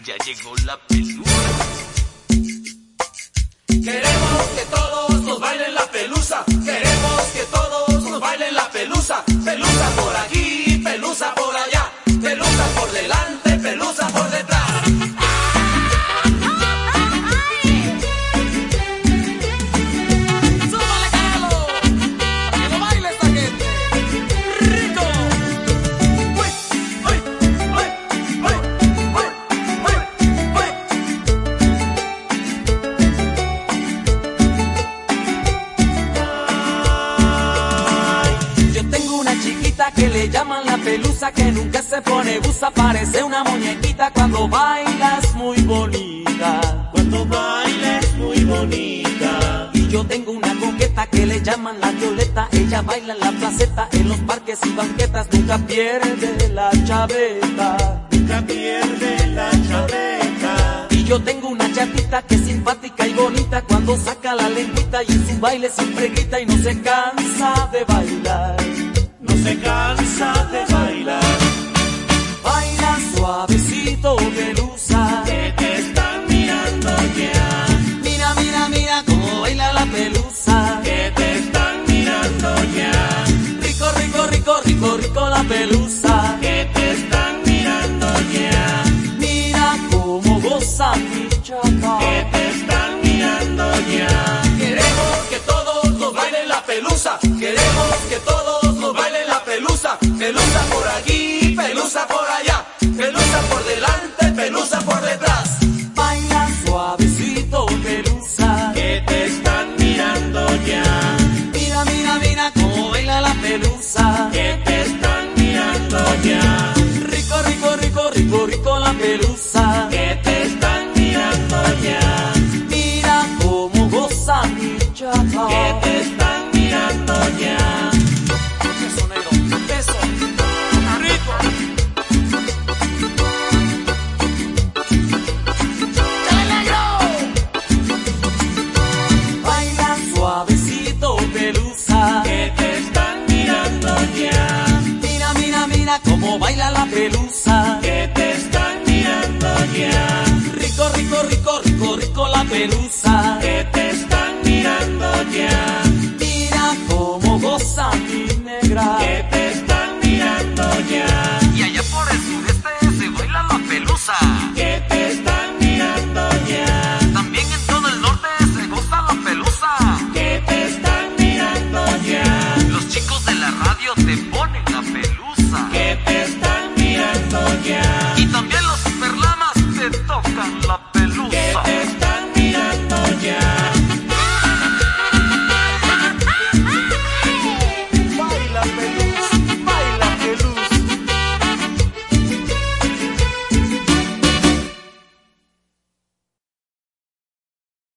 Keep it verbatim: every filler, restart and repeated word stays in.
ya llegó la pelusa. Queremos que todos nos bailen la pelusa. Queremos que todos nos bailen la pelusa. Pelusa por aquí, pelusa por allá. Pelusa por delante, pelusa por detrás. Que le llaman la pelusa, que nunca se pone busa, parece una muñequita cuando baila es muy bonita, cuando baila es muy bonita. Y yo tengo una coqueta que le llaman la Violeta, ella baila en la placeta, en los parques y banquetas, nunca pierde la chaveta, nunca pierde la chaveta. Y yo tengo una chatita que es simpática y bonita, cuando saca la lengüita y en su baile siempre grita y no se cansa de bailar. No se cansa de bailar. Baila suavecito, pelusa, que te están mirando ya. Mira, mira, mira cómo baila la pelusa, que te están mirando ya. Rico, rico, rico, rico, rico la pelusa, que te están mirando ya. Mira cómo goza mi chata, que te están mirando ya. Queremos que todos nos bailen la pelusa. Queremos que todos nos bailen la pelusa. Pelusa por aquí, pelusa por allá. Pelusa por delante, pelusa por detrás. Baila suavecito, pelusa, que te están mirando ya. Mira, mira, mira cómo baila la pelusa, que te están mirando ya. Rico, rico, rico, rico, rico la pelusa, que te están mirando ya. Mira cómo goza mi chata, que te están mirando ya. Suavecito, pelusa, que te están mirando ya. Mira, mira, mira cómo baila la pelusa, que te están mirando ya. Rico, rico, rico, rico, rico la pelusa, que te están mirando ya. Mira cómo goza mi negra, que te